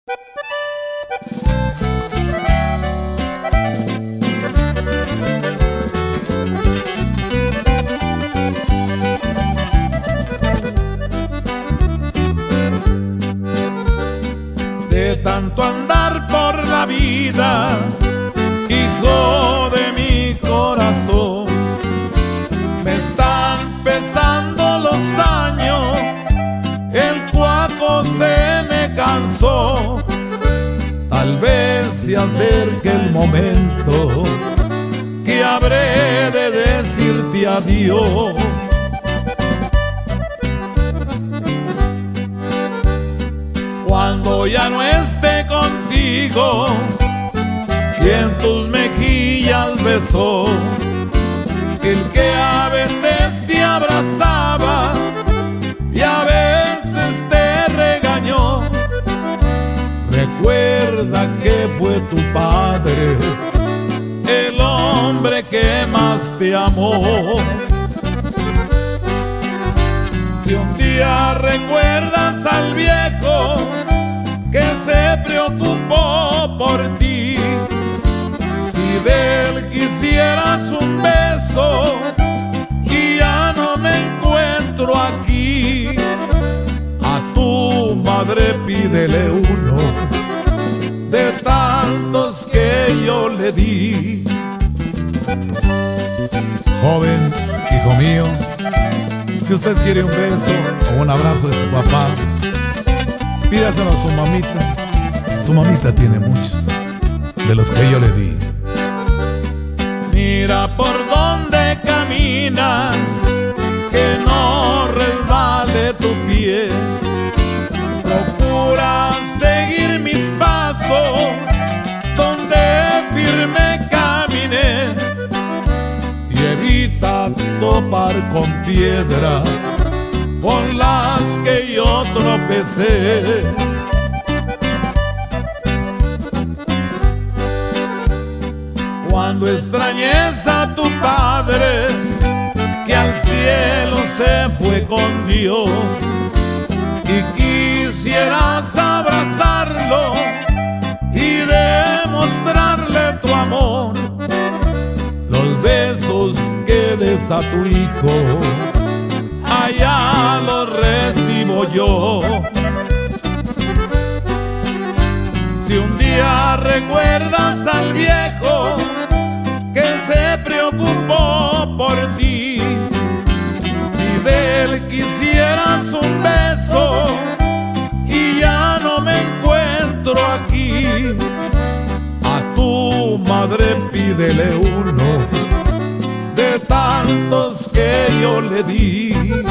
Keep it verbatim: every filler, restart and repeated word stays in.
De tanto andar por la vida, hijo de mi corazón, me están pesando los años, el cuaco se me cansó. Tal vez se acerque el momento que habré de decirte adiós. Cuando ya no esté contigo, quien tus mejillas besó, el que a veces te abrazaba y a veces te regañó. Recuerda que fue tu padre, el hombre que más te amó. Si un día recuerdas al viejo que se preocupó por ti, si de él quisieras un beso y ya no me encuentro aquí, a tu madre pídele uno de tantos que yo le di. Joven, hijo mío, si usted quiere un beso o un abrazo de su papá, pídaselo a su mamita. Su mamita tiene muchos de los que yo le di. Mira por dónde caminas, que no resbale tu pie. Procura seguir mis pasos donde firme caminé y evita topar con piedras con las que yo tropecé. Cuando extrañes a tu padre, que al cielo se fue con Dios, y quisieras abrazarlo y demostrarle tu amor, los besos que des a tu hijo, allá los recibo yo. Si un día recuerdas al viejo que se preocupó por ti, si de él quisieras un beso y ya no me encuentro aquí, a tu madre pídele uno de tantos que yo le di.